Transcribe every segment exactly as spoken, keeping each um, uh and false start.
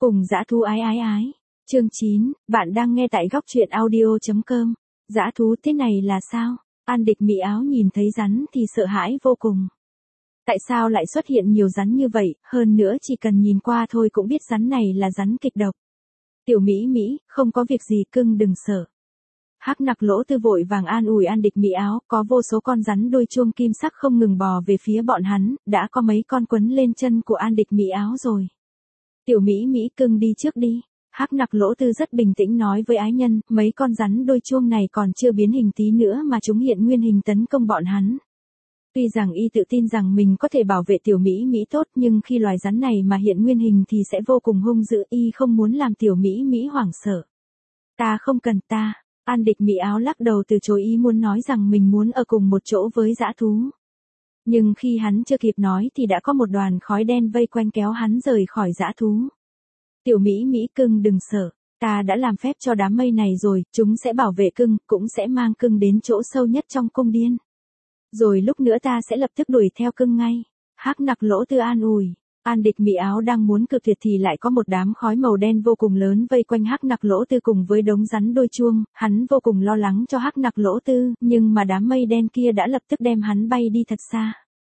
Cùng dã thú ái ái ái. Chương chín, bạn đang nghe tại góc truyện audio.com. Dã thú thế này là sao? An Địch Mỹ Áo nhìn thấy rắn thì sợ hãi vô cùng. Tại sao lại xuất hiện nhiều rắn như vậy, hơn nữa chỉ cần nhìn qua thôi cũng biết rắn này là rắn kịch độc. Tiểu Mỹ Mỹ, không có việc gì cưng đừng sợ. Hắc Nặc Lỗ Tư vội vàng an ủi An Địch Mỹ Áo, có vô số con rắn đuôi chuông kim sắc không ngừng bò về phía bọn hắn, đã có mấy con quấn lên chân của An Địch Mỹ Áo rồi. Tiểu Mỹ Mỹ cưng đi trước đi. Hắc Nặc Lỗ Tư rất bình tĩnh nói với ái nhân, mấy con rắn đuôi chuông này còn chưa biến hình tí nữa mà chúng hiện nguyên hình tấn công bọn hắn. Tuy rằng y tự tin rằng mình có thể bảo vệ Tiểu Mỹ Mỹ tốt nhưng khi loài rắn này mà hiện nguyên hình thì sẽ vô cùng hung dữ, y không muốn làm Tiểu Mỹ Mỹ hoảng sợ. Ta không cần ta. An Địch Mỹ Áo lắc đầu từ chối ý muốn nói rằng mình muốn ở cùng một chỗ với dã thú. Nhưng khi hắn chưa kịp nói thì đã có một đoàn khói đen vây quanh kéo hắn rời khỏi dã thú. Tiểu Mỹ Mỹ cưng đừng sợ, ta đã làm phép cho đám mây này rồi, chúng sẽ bảo vệ cưng, cũng sẽ mang cưng đến chỗ sâu nhất trong cung điện. Rồi lúc nữa ta sẽ lập tức đuổi theo cưng ngay. Hắc Nặc Lỗ Tư an ủi. An Địch Mỹ Áo đang muốn cự tuyệt thì lại có một đám khói màu đen vô cùng lớn vây quanh Hắc Nặc Lỗ Tư cùng với đống rắn đuôi chuông, hắn vô cùng lo lắng cho Hắc Nặc Lỗ Tư, nhưng mà đám mây đen kia đã lập tức đem hắn bay đi thật xa.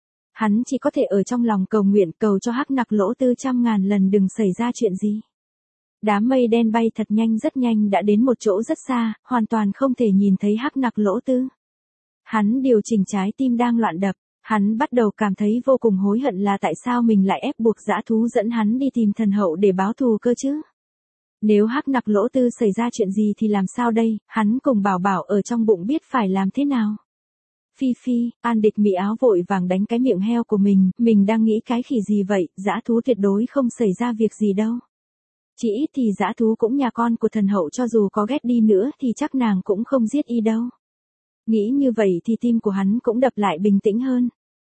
Hắn chỉ có thể ở trong lòng cầu nguyện cầu cho Hắc Nặc Lỗ Tư trăm ngàn lần đừng xảy ra chuyện gì. Đám mây đen bay thật nhanh rất nhanh đã đến một chỗ rất xa, hoàn toàn không thể nhìn thấy Hắc Nặc Lỗ Tư. Hắn điều chỉnh trái tim đang loạn đập, hắn bắt đầu cảm thấy vô cùng hối hận là tại sao mình lại ép buộc dã thú dẫn hắn đi tìm thần hậu để báo thù cơ chứ. Nếu Hắc Nặc Lỗ Tư xảy ra chuyện gì thì làm sao đây, hắn cùng Bảo Bảo ở trong bụng biết phải làm thế nào. Phi phi, An Địch Mỹ Áo vội vàng đánh cái miệng heo của mình, mình đang nghĩ cái khỉ gì vậy, dã thú tuyệt đối không xảy ra việc gì đâu. Chỉ ít thì dã thú cũng nhà con của thần hậu, cho dù có ghét đi nữa thì chắc nàng cũng không giết y đâu. Nghĩ như vậy thì tim của hắn cũng đập lại bình tĩnh hơn.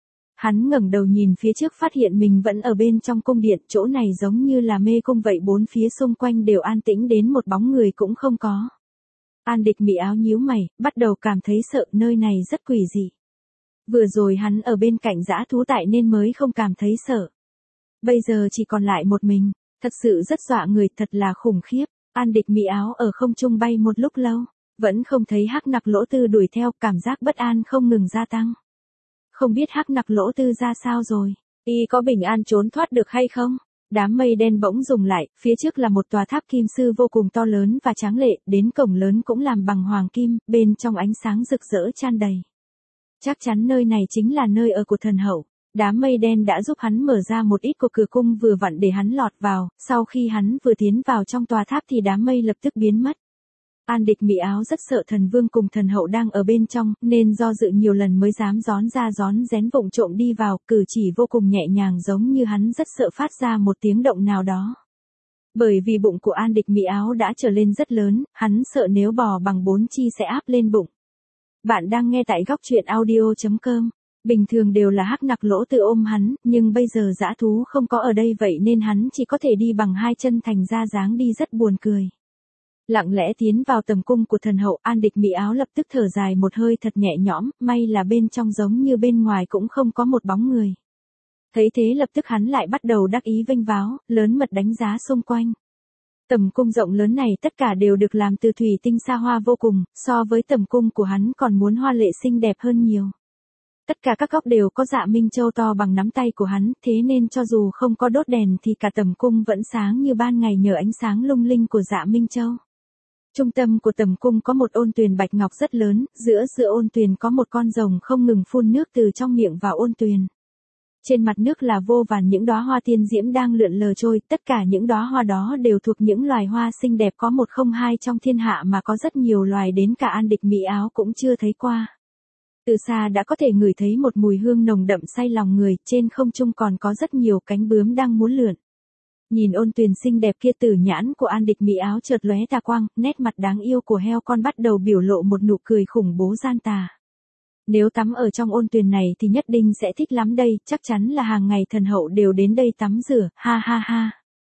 Hắn ngẩng đầu nhìn phía trước phát hiện mình vẫn ở bên trong cung điện, chỗ này giống như là mê cung vậy, bốn phía xung quanh đều an tĩnh đến một bóng người cũng không có. An Địch Mỹ Áo nhíu mày, bắt đầu cảm thấy sợ, nơi này rất quỷ dị. Vừa rồi hắn ở bên cạnh dã thú tại nên mới không cảm thấy sợ. Bây giờ chỉ còn lại một mình, thật sự rất dọa người, thật là khủng khiếp. An Địch Mỹ Áo ở không trung bay một lúc lâu, vẫn không thấy Hắc Nặc Lỗ Tư đuổi theo, cảm giác bất an không ngừng gia tăng. Không biết Hắc Nặc Lỗ Tư ra sao rồi, y có bình an trốn thoát được hay không? Đám mây đen bỗng dừng lại, phía trước là một tòa tháp kim sư vô cùng to lớn và tráng lệ, đến cổng lớn cũng làm bằng hoàng kim, bên trong ánh sáng rực rỡ tràn đầy. Chắc chắn nơi này chính là nơi ở của thần hậu. Đám mây đen đã giúp hắn mở ra một ít của cửa cung vừa vặn để hắn lọt vào, sau khi hắn vừa tiến vào trong tòa tháp thì đám mây lập tức biến mất. An Địch Mỹ Áo rất sợ thần vương cùng thần hậu đang ở bên trong, nên do dự nhiều lần mới dám rón ra rón rén vụng trộm đi vào, cử chỉ vô cùng nhẹ nhàng giống như hắn rất sợ phát ra một tiếng động nào đó. Bởi vì bụng của An Địch Mỹ Áo đã trở lên rất lớn, hắn sợ nếu bò bằng bốn chi sẽ áp lên bụng. Bạn đang nghe tại góc truyện audio.com. Bình thường đều là Hắc Nặc Lỗ Tư ôm hắn, nhưng bây giờ dã thú không có ở đây vậy nên hắn chỉ có thể đi bằng hai chân, thành ra dáng đi rất buồn cười. Lặng lẽ tiến vào tầm cung của thần hậu, An Địch Mỹ Áo lập tức thở dài một hơi thật nhẹ nhõm, may là bên trong giống như bên ngoài cũng không có một bóng người. Thấy thế lập tức hắn lại bắt đầu đắc ý vênh váo, lớn mật đánh giá xung quanh. Tầm cung rộng lớn này tất cả đều được làm từ thủy tinh xa hoa vô cùng, so với tầm cung của hắn còn muốn hoa lệ xinh đẹp hơn nhiều. Tất cả các góc đều có dạ minh châu to bằng nắm tay của hắn, thế nên cho dù không có đốt đèn thì cả tầm cung vẫn sáng như ban ngày nhờ ánh sáng lung linh của dạ minh châu. Trung tâm của tầm cung có một ôn tuyền bạch ngọc rất lớn, giữa giữa ôn tuyền có một con rồng không ngừng phun nước từ trong miệng vào ôn tuyền. Trên mặt nước là vô vàn những đóa hoa tiên diễm đang lượn lờ trôi, tất cả những đóa hoa đó đều thuộc những loài hoa xinh đẹp có một không hai trong thiên hạ mà có rất nhiều loài đến cả An Địch Mỹ Áo cũng chưa thấy qua. Từ xa đã có thể ngửi thấy một mùi hương nồng đậm say lòng người, trên không trung còn có rất nhiều cánh bướm đang muốn lượn. Nhìn ôn tuyền xinh đẹp kia, tử nhãn của An Địch Mỹ Áo chợt lóe tà quang, nét mặt đáng yêu của heo con bắt đầu biểu lộ một nụ cười khủng bố gian tà. Nếu tắm ở trong ôn tuyền này thì nhất định sẽ thích lắm đây, chắc chắn là hàng ngày thần hậu đều đến đây tắm rửa, ha ha ha.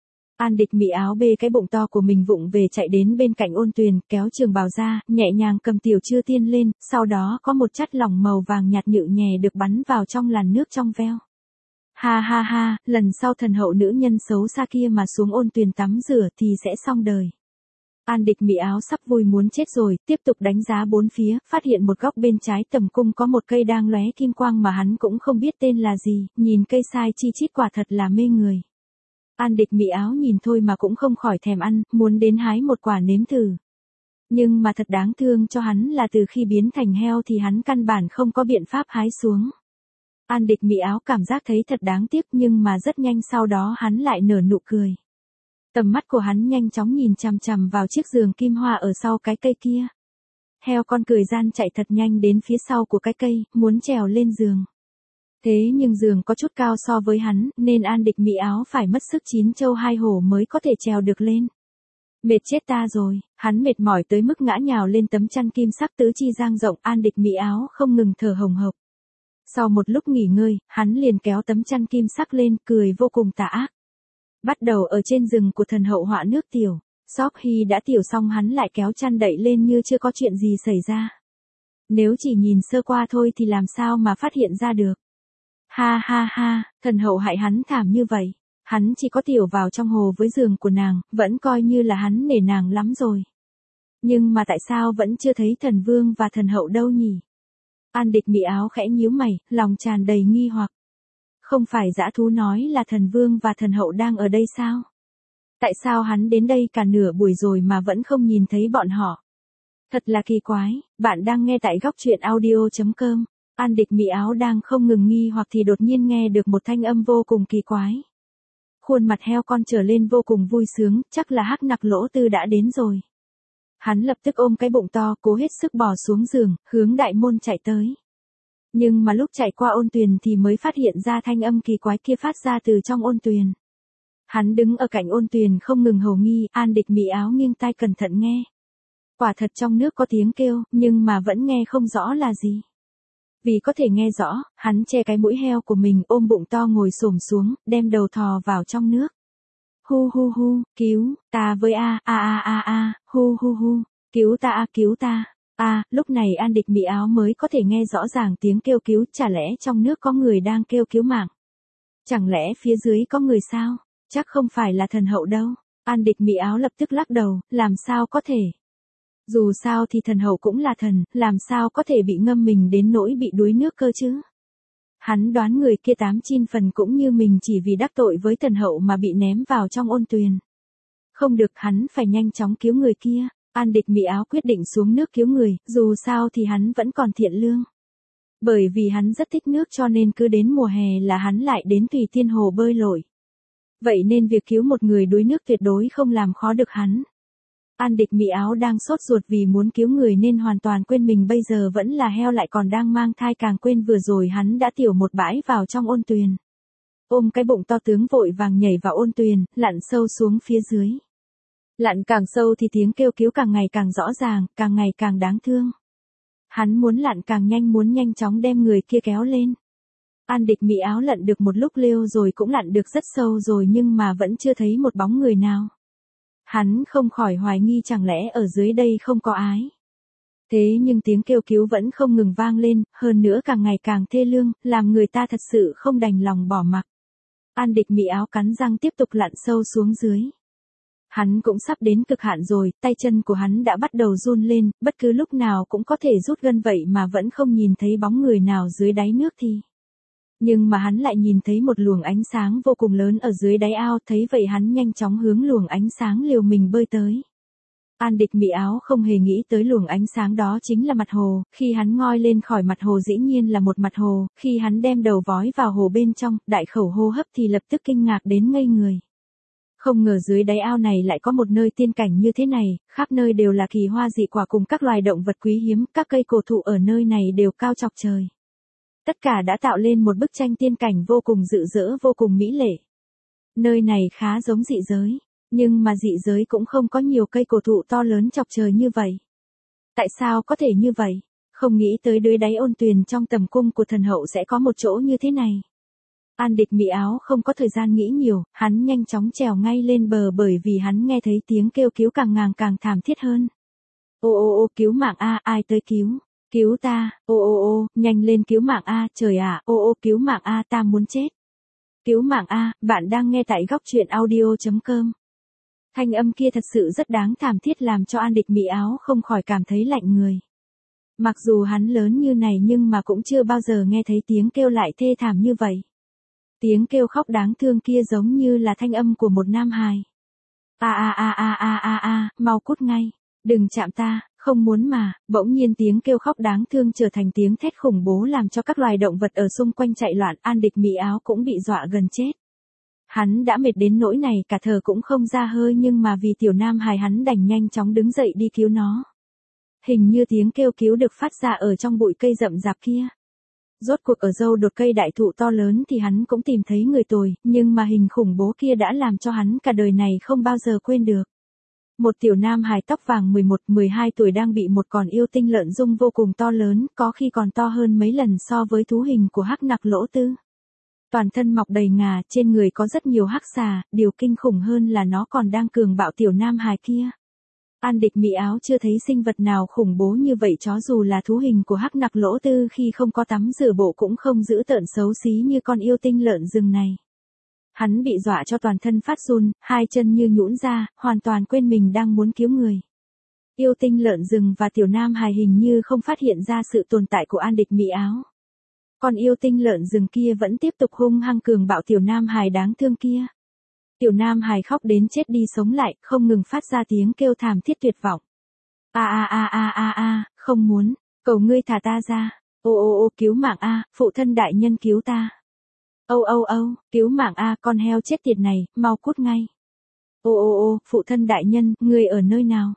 An Địch Mỹ Áo bê cái bụng to của mình vụng về chạy đến bên cạnh ôn tuyền, kéo trường bào ra, nhẹ nhàng cầm tiểu chư tiên lên, sau đó có một chất lỏng màu vàng nhạt nhự nhẹ được bắn vào trong làn nước trong veo. Ha ha ha, lần sau thần hậu nữ nhân xấu xa kia mà xuống ôn tuyền tắm rửa thì sẽ xong đời. An Địch Mỹ Áo sắp vui muốn chết rồi, tiếp tục đánh giá bốn phía, phát hiện một góc bên trái tầm cung có một cây đang lóe kim quang mà hắn cũng không biết tên là gì, nhìn cây sai chi chít quả thật là mê người. An Địch Mỹ Áo nhìn thôi mà cũng không khỏi thèm ăn, muốn đến hái một quả nếm thử. Nhưng mà thật đáng thương cho hắn là từ khi biến thành heo thì hắn căn bản không có biện pháp hái xuống. An Địch Mỹ Áo cảm giác thấy thật đáng tiếc nhưng mà rất nhanh sau đó hắn lại nở nụ cười. Tầm mắt của hắn nhanh chóng nhìn chằm chằm vào chiếc giường kim hoa ở sau cái cây kia. Heo con cười gian chạy thật nhanh đến phía sau của cái cây, muốn trèo lên giường. Thế nhưng giường có chút cao so với hắn, nên An Địch Mỹ Áo phải mất sức chín châu hai hổ mới có thể trèo được lên. Mệt chết ta rồi, hắn mệt mỏi tới mức ngã nhào lên tấm chăn kim sắc tứ chi dang rộng, An Địch Mỹ Áo không ngừng thở hồng hộc. Sau một lúc nghỉ ngơi, hắn liền kéo tấm chăn kim sắc lên, cười vô cùng tà ác. Bắt đầu ở trên giường của thần hậu họa nước tiểu, Sóc Hy đã tiểu xong hắn lại kéo chăn đậy lên như chưa có chuyện gì xảy ra. Nếu chỉ nhìn sơ qua thôi thì làm sao mà phát hiện ra được. Ha ha ha, thần hậu hại hắn thảm như vậy. Hắn chỉ có tiểu vào trong hồ với giường của nàng, vẫn coi như là hắn nể nàng lắm rồi. Nhưng mà tại sao vẫn chưa thấy thần vương và thần hậu đâu nhỉ? An Địch Mỹ Áo khẽ nhíu mày, lòng tràn đầy nghi hoặc. Không phải dã thú nói là thần vương và thần hậu đang ở đây sao? Tại sao hắn đến đây cả nửa buổi rồi mà vẫn không nhìn thấy bọn họ? Thật là kỳ quái, bạn đang nghe tại góc truyện audio chấm com. An Địch Mỹ Áo đang không ngừng nghi hoặc thì đột nhiên nghe được một thanh âm vô cùng kỳ quái. Khuôn mặt heo con trở lên vô cùng vui sướng, chắc là Hắc Nặc Lỗ Tư đã đến rồi. Hắn lập tức ôm cái bụng to, cố hết sức bò xuống giường, hướng đại môn chạy tới. Nhưng mà lúc chạy qua ôn tuyền thì mới phát hiện ra thanh âm kỳ quái kia phát ra từ trong ôn tuyền. Hắn đứng ở cạnh ôn tuyền không ngừng hầu nghi, An Địch Mỹ Áo nghiêng tai cẩn thận nghe. Quả thật trong nước có tiếng kêu, nhưng mà vẫn nghe không rõ là gì. Vì có thể nghe rõ, hắn che cái mũi heo của mình, ôm bụng to ngồi xổm xuống, đem đầu thò vào trong nước. Hu hu hu, cứu, ta với a, a a a a, hu hu hu, cứu ta a cứu ta. A, lúc này An Địch Mỹ Áo mới có thể nghe rõ ràng tiếng kêu cứu, chả lẽ trong nước có người đang kêu cứu mạng? Chẳng lẽ phía dưới có người sao? Chắc không phải là thần hậu đâu. An Địch Mỹ Áo lập tức lắc đầu, làm sao có thể? Dù sao thì thần hậu cũng là thần, làm sao có thể bị ngâm mình đến nỗi bị đuối nước cơ chứ? Hắn đoán người kia tám chín phần cũng như mình chỉ vì đắc tội với thần hậu mà bị ném vào trong ôn tuyền. Không được, hắn phải nhanh chóng cứu người kia. An Địch Mỹ Áo quyết định xuống nước cứu người, dù sao thì hắn vẫn còn thiện lương. Bởi vì hắn rất thích nước cho nên cứ đến mùa hè là hắn lại đến Thủy Tiên Hồ bơi lội. Vậy nên việc cứu một người đuối nước tuyệt đối không làm khó được hắn. An Địch Mỹ Áo đang sốt ruột vì muốn cứu người nên hoàn toàn quên mình bây giờ vẫn là heo lại còn đang mang thai, càng quên vừa rồi hắn đã tiểu một bãi vào trong ôn tuyền. Ôm cái bụng to tướng vội vàng nhảy vào ôn tuyền, lặn sâu xuống phía dưới. Lặn càng sâu thì tiếng kêu cứu càng ngày càng rõ ràng, càng ngày càng đáng thương. Hắn muốn lặn càng nhanh, muốn nhanh chóng đem người kia kéo lên. An Địch Mỹ Áo lặn được một lúc liêu rồi cũng lặn được rất sâu rồi nhưng mà vẫn chưa thấy một bóng người nào. Hắn không khỏi hoài nghi chẳng lẽ ở dưới đây không có ái. Thế nhưng tiếng kêu cứu vẫn không ngừng vang lên, hơn nữa càng ngày càng thê lương, làm người ta thật sự không đành lòng bỏ mặc. An Địch Mỹ Áo cắn răng tiếp tục lặn sâu xuống dưới. Hắn cũng sắp đến cực hạn rồi, tay chân của hắn đã bắt đầu run lên, bất cứ lúc nào cũng có thể rút gân vậy mà vẫn không nhìn thấy bóng người nào dưới đáy nước thì. Nhưng mà hắn lại nhìn thấy một luồng ánh sáng vô cùng lớn ở dưới đáy ao, thấy vậy hắn nhanh chóng hướng luồng ánh sáng liều mình bơi tới. An Địch Mỹ Áo không hề nghĩ tới luồng ánh sáng đó chính là mặt hồ, khi hắn ngoi lên khỏi mặt hồ dĩ nhiên là một mặt hồ, khi hắn đem đầu vói vào hồ bên trong, đại khẩu hô hấp thì lập tức kinh ngạc đến ngây người. Không ngờ dưới đáy ao này lại có một nơi tiên cảnh như thế này, khắp nơi đều là kỳ hoa dị quả cùng các loài động vật quý hiếm, các cây cổ thụ ở nơi này đều cao chọc trời. Tất cả đã tạo lên một bức tranh tiên cảnh vô cùng rực rỡ, vô cùng mỹ lệ. Nơi này khá giống dị giới, nhưng mà dị giới cũng không có nhiều cây cổ thụ to lớn chọc trời như vậy. Tại sao có thể như vậy? Không nghĩ tới dưới đáy ôn tuyền trong tầm cung của thần hậu sẽ có một chỗ như thế này. An Địch Mỹ Áo không có thời gian nghĩ nhiều, hắn nhanh chóng trèo ngay lên bờ bởi vì hắn nghe thấy tiếng kêu cứu càng ngàng càng thảm thiết hơn. Ô ô ô cứu mạng a, ai tới cứu? Cứu ta, ô ô ô, nhanh lên cứu mạng a, trời ạ, ô ô cứu mạng a, ta muốn chết. Cứu mạng a, bạn đang nghe tại góc truyện audio chấm com. Thanh âm kia thật sự rất đáng thảm thiết làm cho An Địch Mỹ Áo không khỏi cảm thấy lạnh người. Mặc dù hắn lớn như này nhưng mà cũng chưa bao giờ nghe thấy tiếng kêu lại thê thảm như vậy. Tiếng kêu khóc đáng thương kia giống như là thanh âm của một nam hài. A a a a a a a, mau cút ngay, đừng chạm ta, không muốn mà. Bỗng nhiên tiếng kêu khóc đáng thương trở thành tiếng thét khủng bố làm cho các loài động vật ở xung quanh chạy loạn. An Địch Mỹ Áo cũng bị dọa gần chết. Hắn đã mệt đến nỗi này cả thở cũng không ra hơi, nhưng mà vì tiểu nam hài hắn đành nhanh chóng đứng dậy đi cứu nó. Hình như tiếng kêu cứu được phát ra ở trong bụi cây rậm rạp kia. Rốt cuộc ở dâu đột cây đại thụ to lớn thì hắn cũng tìm thấy người tồi, nhưng mà hình khủng bố kia đã làm cho hắn cả đời này không bao giờ quên được. Một tiểu nam hài tóc vàng mười một mười hai tuổi đang bị một con yêu tinh lợn dung vô cùng to lớn, có khi còn to hơn mấy lần so với thú hình của hắc nặc lỗ tư. Toàn thân mọc đầy ngà, trên người có rất nhiều hắc xà, điều kinh khủng hơn là nó còn đang cường bạo tiểu nam hài kia. An Địch Mỹ Áo chưa thấy sinh vật nào khủng bố như vậy, chó dù là thú hình của hắc nặc lỗ tư khi không có tắm rửa bộ cũng không giữ tợn xấu xí như con yêu tinh lợn rừng này. Hắn bị dọa cho toàn thân phát run, hai chân như nhũn ra, hoàn toàn quên mình đang muốn cứu người. Yêu tinh lợn rừng và tiểu nam hài hình như không phát hiện ra sự tồn tại của An Địch Mỹ Áo. Con yêu tinh lợn rừng kia vẫn tiếp tục hung hăng cường bạo tiểu nam hài đáng thương kia. Tiểu nam hài khóc đến chết đi sống lại, không ngừng phát ra tiếng kêu thảm thiết tuyệt vọng. A a a a a a, không muốn, cầu ngươi thả ta ra. Ô ô ô, cứu mạng a, phụ thân đại nhân cứu ta. Âu âu âu, cứu mạng a, con heo chết tiệt này, mau cút ngay. Ô ô ô, phụ thân đại nhân, ngươi ở nơi nào?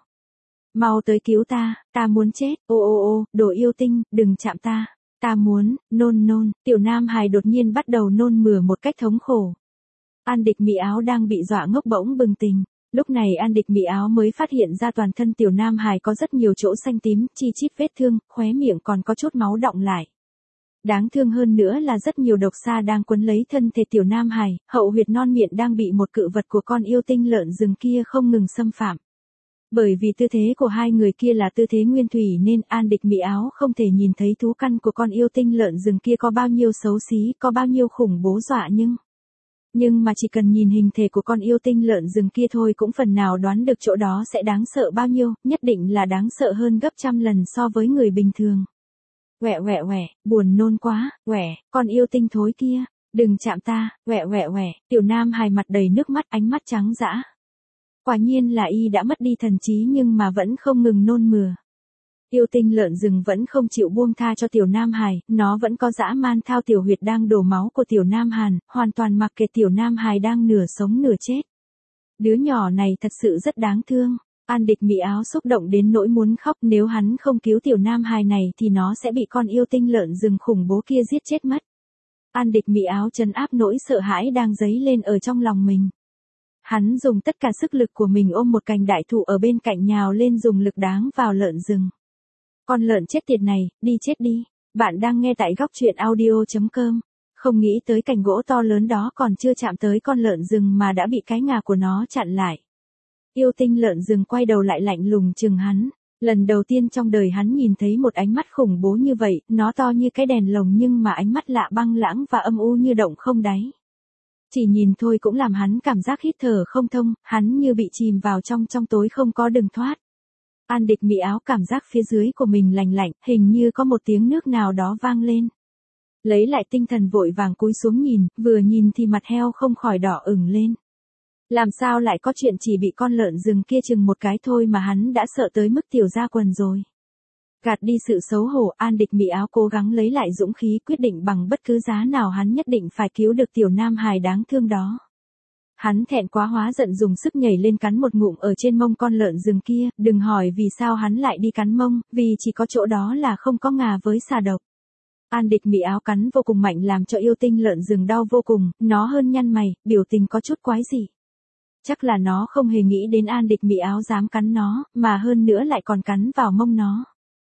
Mau tới cứu ta, ta muốn chết. Ô ô ô, đồ yêu tinh, đừng chạm ta. Ta muốn, nôn nôn. Tiểu nam hài đột nhiên bắt đầu nôn mửa một cách thống khổ. An Địch Mỹ Áo đang bị dọa ngốc bỗng bừng tỉnh. Lúc này An Địch Mỹ Áo mới phát hiện ra toàn thân tiểu nam hài có rất nhiều chỗ xanh tím, chi chít vết thương, khóe miệng còn có chút máu đọng lại. Đáng thương hơn nữa là rất nhiều độc sa đang quấn lấy thân thể tiểu nam hài, hậu huyệt non miệng đang bị một cự vật của con yêu tinh lợn rừng kia không ngừng xâm phạm. Bởi vì tư thế của hai người kia là tư thế nguyên thủy nên An Địch Mỹ Áo không thể nhìn thấy thú căn của con yêu tinh lợn rừng kia có bao nhiêu xấu xí, có bao nhiêu khủng bố dọa nhưng... Nhưng mà chỉ cần nhìn hình thể của con yêu tinh lợn rừng kia thôi cũng phần nào đoán được chỗ đó sẽ đáng sợ bao nhiêu, nhất định là đáng sợ hơn gấp trăm lần so với người bình thường. Quẹ quẹ quẹ, buồn nôn quá, quẹ, con yêu tinh thối kia, đừng chạm ta, quẹ quẹ quẹ, tiểu nam hài mặt đầy nước mắt, ánh mắt trắng dã. Quả nhiên là y đã mất đi thần trí nhưng mà vẫn không ngừng nôn mửa. Yêu tinh lợn rừng vẫn không chịu buông tha cho tiểu nam hài, nó vẫn có dã man thao tiểu huyệt đang đổ máu của tiểu nam hàn, hoàn toàn mặc kệ tiểu nam hài đang nửa sống nửa chết. Đứa nhỏ này thật sự rất đáng thương. An Địch Mỹ Áo xúc động đến nỗi muốn khóc, nếu hắn không cứu tiểu nam hài này thì nó sẽ bị con yêu tinh lợn rừng khủng bố kia giết chết mất. An Địch Mỹ Áo trấn áp nỗi sợ hãi đang dấy lên ở trong lòng mình. Hắn dùng tất cả sức lực của mình ôm một cành đại thụ ở bên cạnh nhào lên dùng lực đáng vào lợn rừng. Con lợn chết tiệt này, đi chết đi. Bạn đang nghe tại góc truyện audio chấm com. Không nghĩ tới cành gỗ to lớn đó còn chưa chạm tới con lợn rừng mà đã bị cái ngà của nó chặn lại. Yêu tinh lợn rừng quay đầu lại lạnh lùng chừng hắn. Lần đầu tiên trong đời hắn nhìn thấy một ánh mắt khủng bố như vậy, nó to như cái đèn lồng nhưng mà ánh mắt lạ băng lãng và âm u như động không đáy. Chỉ nhìn thôi cũng làm hắn cảm giác hít thở không thông, hắn như bị chìm vào trong trong tối không có đường thoát. An Địch Mỹ Áo cảm giác phía dưới của mình lạnh lạnh, hình như có một tiếng nước nào đó vang lên. Lấy lại tinh thần vội vàng cúi xuống nhìn, vừa nhìn thì mặt heo không khỏi đỏ ửng lên. Làm sao lại có chuyện chỉ bị con lợn rừng kia chừng một cái thôi mà hắn đã sợ tới mức tiểu ra quần rồi. Gạt đi sự xấu hổ, An Địch Mỹ Áo cố gắng lấy lại dũng khí, quyết định bằng bất cứ giá nào hắn nhất định phải cứu được tiểu nam hài đáng thương đó. Hắn thẹn quá hóa giận dùng sức nhảy lên cắn một ngụm ở trên mông con lợn rừng kia, đừng hỏi vì sao hắn lại đi cắn mông, vì chỉ có chỗ đó là không có ngà với xà độc. An Địch Mỹ Áo cắn vô cùng mạnh làm cho yêu tinh lợn rừng đau vô cùng, nó hơn nhăn mày, biểu tình có chút quái dị. Chắc là nó không hề nghĩ đến An Địch Mỹ Áo dám cắn nó, mà hơn nữa lại còn cắn vào mông nó.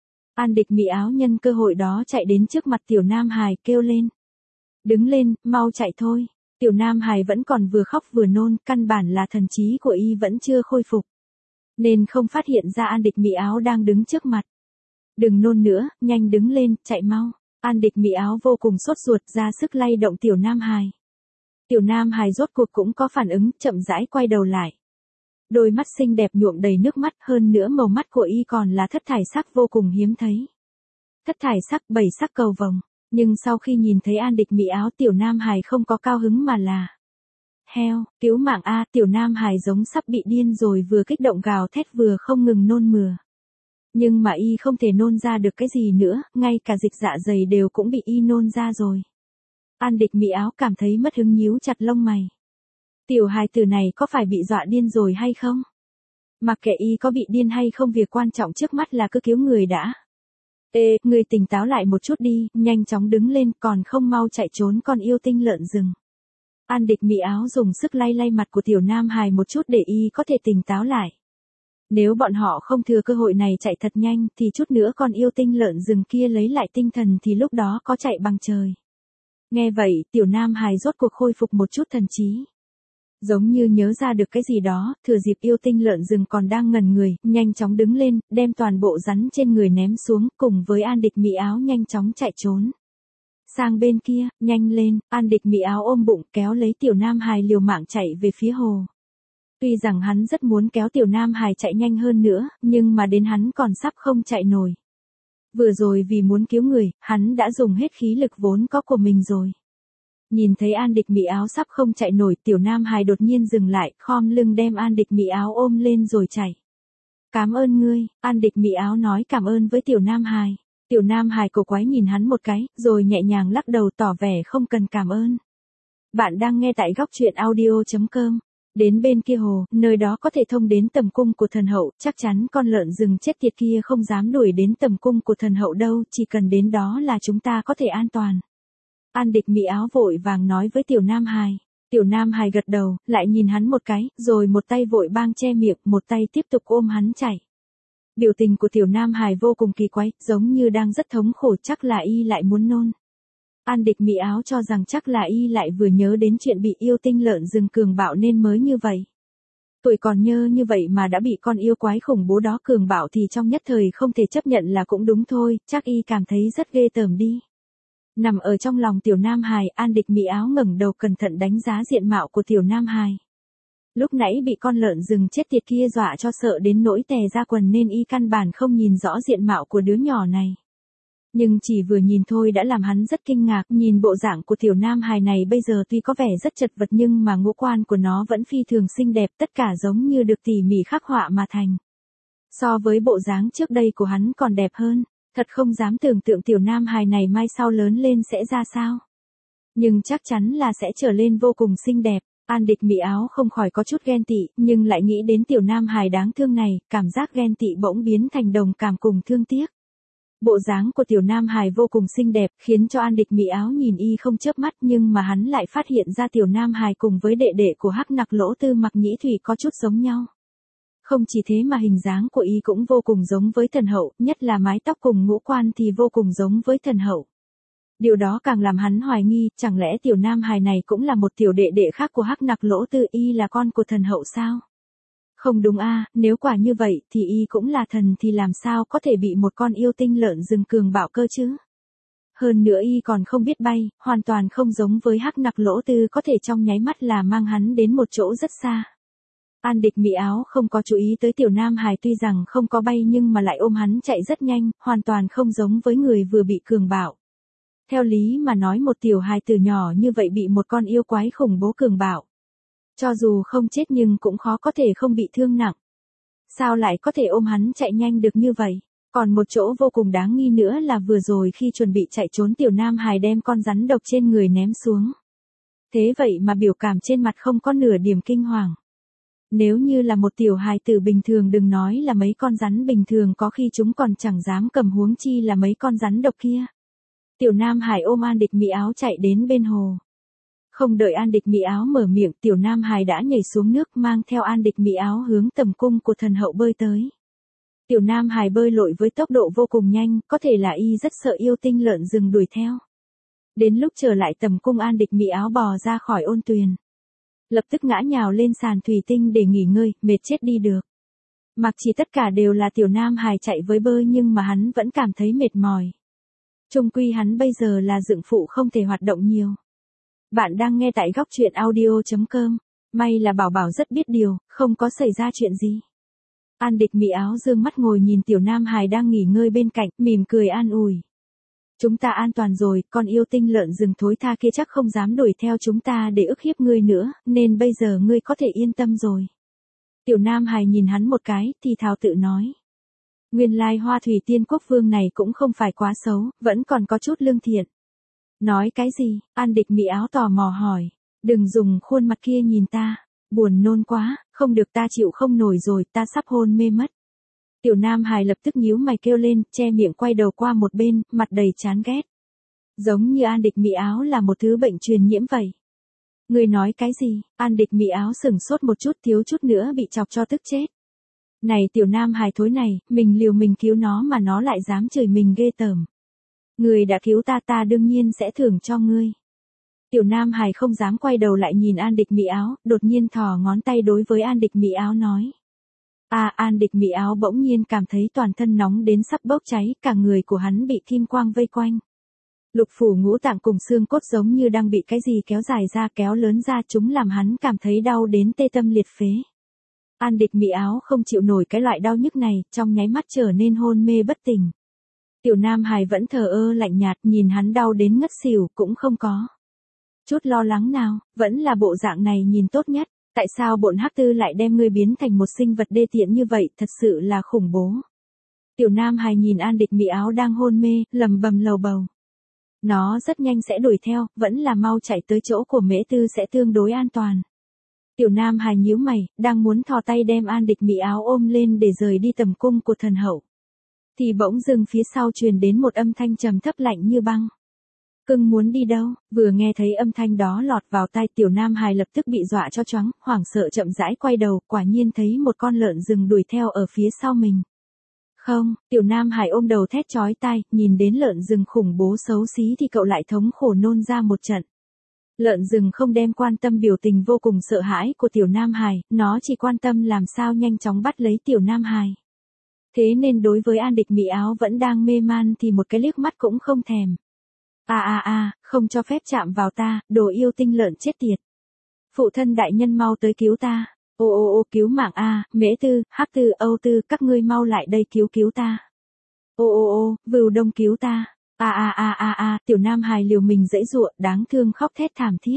An Địch Mỹ Áo nhân cơ hội đó chạy đến trước mặt tiểu nam hài kêu lên. Đứng lên, mau chạy thôi. Tiểu nam hài vẫn còn vừa khóc vừa nôn, căn bản là thần trí của y vẫn chưa khôi phục. Nên không phát hiện ra An Địch Mỹ Áo đang đứng trước mặt. Đừng nôn nữa, nhanh đứng lên, chạy mau. An Địch Mỹ Áo vô cùng sốt ruột ra sức lay động tiểu nam hài. Tiểu Nam Hải rốt cuộc cũng có phản ứng, chậm rãi quay đầu lại. Đôi mắt xinh đẹp nhuộm đầy nước mắt, hơn nữa màu mắt của y còn là thất thải sắc vô cùng hiếm thấy. Thất thải sắc, bảy sắc cầu vồng. Nhưng sau khi nhìn thấy An Địch Mỹ Áo, Tiểu Nam Hải không có cao hứng mà là heo, cứu mạng a. Tiểu Nam Hải giống sắp bị điên rồi, vừa kích động gào thét vừa không ngừng nôn mửa. Nhưng mà y không thể nôn ra được cái gì nữa, ngay cả dịch dạ dày đều cũng bị y nôn ra rồi. An Địch Mỹ Áo cảm thấy mất hứng, nhíu chặt lông mày. Tiểu hài tử này có phải bị dọa điên rồi hay không? Mặc kệ y có bị điên hay không, việc quan trọng trước mắt là cứ cứu người đã. Ê, người tỉnh táo lại một chút đi, nhanh chóng đứng lên, còn không mau chạy trốn con yêu tinh lợn rừng. An Địch Mỹ Áo dùng sức lay lay mặt của Tiểu Nam Hải một chút để y có thể tỉnh táo lại. Nếu bọn họ không thừa cơ hội này chạy thật nhanh thì chút nữa con yêu tinh lợn rừng kia lấy lại tinh thần thì lúc đó có chạy bằng trời. Nghe vậy, Tiểu Nam Hải rốt cuộc khôi phục một chút thần trí. Giống như nhớ ra được cái gì đó, thừa dịp yêu tinh lợn rừng còn đang ngẩn người, nhanh chóng đứng lên, đem toàn bộ rắn trên người ném xuống, cùng với An Địch Mỹ Áo nhanh chóng chạy trốn. Sang bên kia, nhanh lên, An Địch Mỹ Áo ôm bụng kéo lấy Tiểu Nam Hải liều mạng chạy về phía hồ. Tuy rằng hắn rất muốn kéo Tiểu Nam Hải chạy nhanh hơn nữa, nhưng mà đến hắn còn sắp không chạy nổi. Vừa rồi vì muốn cứu người, hắn đã dùng hết khí lực vốn có của mình rồi. Nhìn thấy An Địch Mỹ Áo sắp không chạy nổi, Tiểu Nam Hải đột nhiên dừng lại, khom lưng đem An Địch Mỹ Áo ôm lên rồi chạy. Cảm ơn ngươi, An Địch Mỹ Áo nói cảm ơn với Tiểu Nam Hải. Tiểu Nam Hải cổ quái nhìn hắn một cái, rồi nhẹ nhàng lắc đầu tỏ vẻ không cần cảm ơn. Bạn đang nghe tại góc truyện audio chấm com. Đến bên kia hồ, nơi đó có thể thông đến tầm cung của thần hậu, chắc chắn con lợn rừng chết tiệt kia không dám đuổi đến tầm cung của thần hậu đâu, chỉ cần đến đó là chúng ta có thể an toàn. An Địch Mỹ Áo vội vàng nói với Tiểu Nam Hải. Tiểu Nam Hải gật đầu, lại nhìn hắn một cái, rồi một tay vội bang che miệng, một tay tiếp tục ôm hắn chạy. Biểu tình của Tiểu Nam Hải vô cùng kỳ quái, giống như đang rất thống khổ, chắc là y lại muốn nôn. An Địch Mỹ Áo cho rằng chắc là y lại vừa nhớ đến chuyện bị yêu tinh lợn rừng cường bạo nên mới như vậy. Tuổi còn nhơ như vậy mà đã bị con yêu quái khủng bố đó cường bạo thì trong nhất thời không thể chấp nhận là cũng đúng thôi, chắc y cảm thấy rất ghê tởm đi. Nằm ở trong lòng Tiểu Nam Hải, An Địch Mỹ Áo ngẩng đầu cẩn thận đánh giá diện mạo của Tiểu Nam Hải. Lúc nãy bị con lợn rừng chết tiệt kia dọa cho sợ đến nỗi tè ra quần nên y căn bản không nhìn rõ diện mạo của đứa nhỏ này. Nhưng chỉ vừa nhìn thôi đã làm hắn rất kinh ngạc, nhìn bộ dạng của Tiểu Nam Hải này bây giờ tuy có vẻ rất chật vật nhưng mà ngũ quan của nó vẫn phi thường xinh đẹp, tất cả giống như được tỉ mỉ khắc họa mà thành. So với bộ dáng trước đây của hắn còn đẹp hơn, thật không dám tưởng tượng Tiểu Nam Hải này mai sau lớn lên sẽ ra sao. Nhưng chắc chắn là sẽ trở lên vô cùng xinh đẹp. An Địch Mỹ Áo không khỏi có chút ghen tị, nhưng lại nghĩ đến Tiểu Nam Hải đáng thương này, cảm giác ghen tị bỗng biến thành đồng cảm cùng thương tiếc. Bộ dáng của Tiểu Nam Hải vô cùng xinh đẹp, khiến cho An Địch Mỹ Áo nhìn y không chớp mắt, nhưng mà hắn lại phát hiện ra Tiểu Nam Hải cùng với đệ đệ của Hắc Nặc Lỗ Tư Mặc Nhĩ Thủy có chút giống nhau. Không chỉ thế mà hình dáng của y cũng vô cùng giống với thần hậu, nhất là mái tóc cùng ngũ quan thì vô cùng giống với thần hậu. Điều đó càng làm hắn hoài nghi, chẳng lẽ Tiểu Nam Hải này cũng là một tiểu đệ đệ khác của Hắc Nặc Lỗ Tư, y là con của thần hậu sao? Không đúng a, nếu quả như vậy thì y cũng là thần thì làm sao có thể bị một con yêu tinh lợn rừng cường bạo cơ chứ? Hơn nữa y còn không biết bay, hoàn toàn không giống với Hắc Nặc Lỗ Tư có thể trong nháy mắt là mang hắn đến một chỗ rất xa. An Địch Mỹ Áo không có chú ý tới Tiểu Nam Hải, tuy rằng không có bay nhưng mà lại ôm hắn chạy rất nhanh, hoàn toàn không giống với người vừa bị cường bạo. Theo lý mà nói một tiểu hài tử nhỏ như vậy bị một con yêu quái khủng bố cường bạo. Cho dù không chết nhưng cũng khó có thể không bị thương nặng. Sao lại có thể ôm hắn chạy nhanh được như vậy? Còn một chỗ vô cùng đáng nghi nữa là vừa rồi khi chuẩn bị chạy trốn Tiểu Nam Hải đem con rắn độc trên người ném xuống. Thế vậy mà biểu cảm trên mặt không có nửa điểm kinh hoàng. Nếu như là một tiểu hài tử bình thường, đừng nói là mấy con rắn bình thường, có khi chúng còn chẳng dám cầm, huống chi là mấy con rắn độc kia. Tiểu Nam Hải ôm An Địch Mỹ Áo chạy đến bên hồ. Không đợi An Địch Mỹ Áo mở miệng, Tiểu Nam Hải đã nhảy xuống nước mang theo An Địch Mỹ Áo hướng tầm cung của thần hậu bơi tới. Tiểu Nam Hải bơi lội với tốc độ vô cùng nhanh, có thể là y rất sợ yêu tinh lợn rừng đuổi theo. Đến lúc trở lại tầm cung, An Địch Mỹ Áo bò ra khỏi ôn tuyền. Lập tức ngã nhào lên sàn thủy tinh để nghỉ ngơi, mệt chết đi được. Mặc chỉ tất cả đều là Tiểu Nam Hải chạy với bơi nhưng mà hắn vẫn cảm thấy mệt mỏi. Chung quy hắn bây giờ là dựng phụ không thể hoạt động nhiều. Bạn đang nghe tại góc truyện audio chấm com. May là Bảo Bảo rất biết điều, không có xảy ra chuyện gì. An Địch Mỹ áo dương mắt ngồi nhìn Tiểu Nam Hải đang nghỉ ngơi bên cạnh, mỉm cười an ủi. Chúng ta an toàn rồi, con yêu tinh lợn rừng thối tha kia chắc không dám đuổi theo chúng ta để ức hiếp ngươi nữa, nên bây giờ ngươi có thể yên tâm rồi. Tiểu Nam Hải nhìn hắn một cái, thì thào tự nói. Nguyên lai Hoa Thủy Tiên Quốc Vương này cũng không phải quá xấu, vẫn còn có chút lương thiện. Nói cái gì? An Địch Mỹ áo tò mò hỏi. Đừng dùng khuôn mặt kia nhìn ta, buồn nôn quá, không được ta chịu không nổi rồi, ta sắp hôn mê mất. Tiểu Nam Hải lập tức nhíu mày kêu lên, che miệng quay đầu qua một bên, mặt đầy chán ghét. Giống như An Địch Mỹ áo là một thứ bệnh truyền nhiễm vậy. Người nói cái gì? An Địch Mỹ áo sửng sốt một chút, thiếu chút nữa bị chọc cho tức chết. Này Tiểu Nam Hải thối này, mình liều mình cứu nó mà nó lại dám chửi mình ghê tởm. Người đã cứu ta ta đương nhiên sẽ thưởng cho ngươi. Tiểu Nam Hải không dám quay đầu lại nhìn An Địch Mỹ áo, đột nhiên thò ngón tay đối với An Địch Mỹ áo nói. À An Địch Mỹ áo bỗng nhiên cảm thấy toàn thân nóng đến sắp bốc cháy, cả người của hắn bị kim quang vây quanh. Lục phủ ngũ tạng cùng xương cốt giống như đang bị cái gì kéo dài ra kéo lớn ra, chúng làm hắn cảm thấy đau đến tê tâm liệt phế. An Địch Mỹ áo không chịu nổi cái loại đau nhức này, trong nháy mắt trở nên hôn mê bất tỉnh. Tiểu Nam Hải vẫn thờ ơ lạnh nhạt, nhìn hắn đau đến ngất xỉu, cũng không có chút lo lắng nào, vẫn là bộ dạng này nhìn tốt nhất. Tại sao bộn hắc tư lại đem ngươi biến thành một sinh vật đê tiện như vậy, thật sự là khủng bố. Tiểu Nam Hải nhìn An Địch Mỹ áo đang hôn mê, lầm bầm lầu bầu. Nó rất nhanh sẽ đuổi theo, vẫn là mau chạy tới chỗ của Mễ Tư sẽ tương đối an toàn. Tiểu Nam Hải nhíu mày, đang muốn thò tay đem An Địch Mỹ áo ôm lên để rời đi tầm cung của thần hậu. Thì bỗng dưng phía sau truyền đến một âm thanh trầm thấp lạnh như băng. Cưng muốn đi đâu? Vừa nghe thấy âm thanh đó lọt vào tai Tiểu Nam Hải lập tức bị dọa cho choáng, hoảng sợ chậm rãi quay đầu, quả nhiên thấy một con lợn rừng đuổi theo ở phía sau mình. Không, Tiểu Nam Hải ôm đầu thét chói tai, nhìn đến lợn rừng khủng bố xấu xí thì cậu lại thống khổ nôn ra một trận. Lợn rừng không đem quan tâm biểu tình vô cùng sợ hãi của Tiểu Nam Hải, nó chỉ quan tâm làm sao nhanh chóng bắt lấy Tiểu Nam Hải. Thế nên đối với An Địch Mỹ áo vẫn đang mê man thì một cái liếc mắt cũng không thèm. À à à, không cho phép chạm vào ta, đồ yêu tinh lợn chết tiệt. Phụ thân đại nhân mau tới cứu ta. Ô ô ô cứu mạng a, Mễ Tư, Hắc Tư, Âu Tư, các ngươi mau lại đây cứu cứu ta. Ô ô ô, Vưu Đông cứu ta. À à à à à, Tiểu Nam Hải liều mình giãy giụa, đáng thương khóc thét thảm thiết.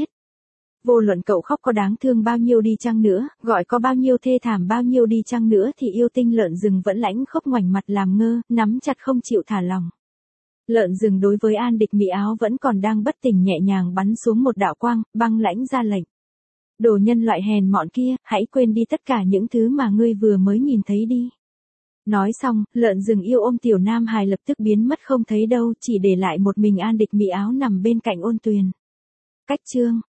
Vô luận cậu khóc có đáng thương bao nhiêu đi chăng nữa, gọi có bao nhiêu thê thảm bao nhiêu đi chăng nữa thì yêu tinh lợn rừng vẫn lãnh khốc ngoảnh mặt làm ngơ, nắm chặt không chịu thả lỏng. Lợn rừng đối với An Địch Mỹ áo vẫn còn đang bất tỉnh nhẹ nhàng bắn xuống một đạo quang, băng lãnh ra lệnh. Đồ nhân loại hèn mọn kia, hãy quên đi tất cả những thứ mà ngươi vừa mới nhìn thấy đi. Nói xong, lợn rừng yêu ôm Tiểu Nam Hải lập tức biến mất không thấy đâu, chỉ để lại một mình An Địch Mỹ áo nằm bên cạnh Ôn Tuyền. Cách chương